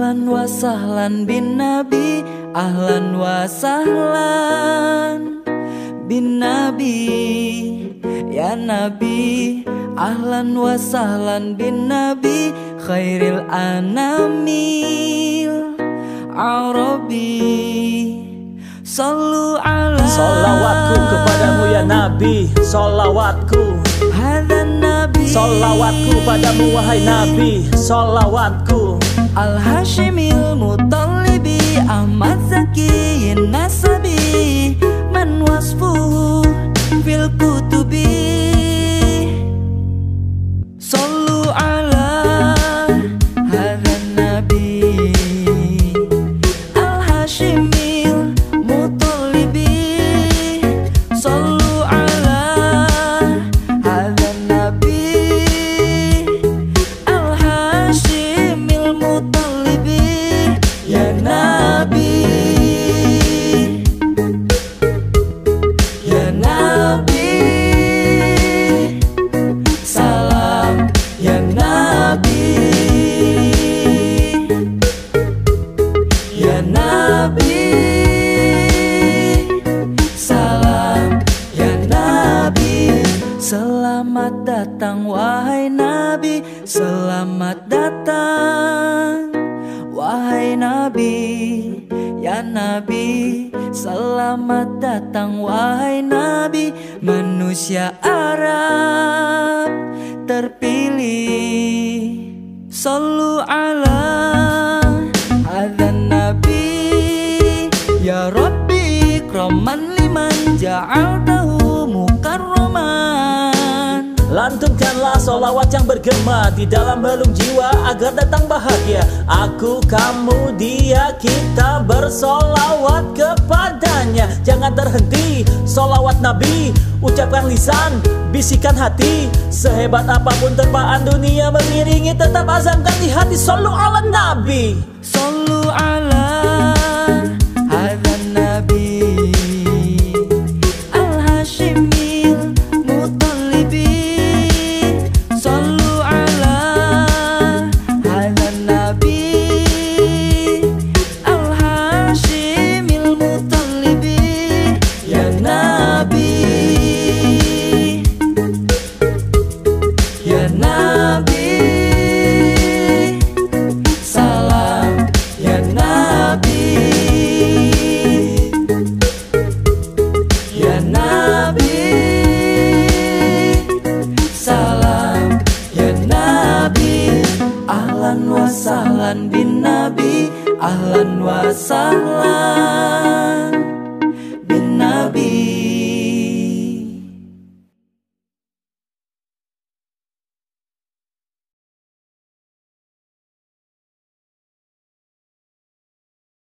Ahlan wa sahlan bin Nabi, ahlan wa sahlan bin Nabi, ya Nabi. Ahlan wa sahlan bin Nabi, khairil anamil Arabi. Sallu ala, solawatku kepadamu ya Nabi, solawatku. hadan Nabi, Solawatku padamu wahai Nabi, solawatku. Al-Hashimil Mutalibi, Ahmad Zaki Nasabi, man wasfuhu fil kutubi. Sallu ala hadan Nabi, Al-Hashimil Mutalibi. Sallu ala hadan Nabi, Al-Hashimil Mutalibi, ya Nabi, ya Nabi. Salam ya Nabi, ya Nabi. Salam ya Nabi. Selamat datang wahai Nabi, selamat datang wahai Nabi, ya Nabi. Selamat datang wahai Nabi, manusia Arab terpilih. Sallu ala hadzan Nabi, ya Rabbi ikraman liman ja'altahu mukarraman. Lantunkanlah solawat yang bergema di dalam relung jiwa agar datang bahagia. Aku, kamu, dia, kita bersolawat kepadanya. Jangan terhenti, solawat Nabi, ucapkan lisan, bisikan hati. Sehebat apapun terpaan dunia mengiringi, tetap azamkan di hati. Sallu ala Nabi, sallu ala hadzan Nabi, Al-Hashimil Mutalibi. Sallu ala hadzan Nabi, Al-Hashimil Mutalibi, ya Nabi, ya Nabi. Salam ya Nabi, ya Nabi. Salam ya Nabi. Ahlan wa sahlan bin Nabi, ahlan wa sahlan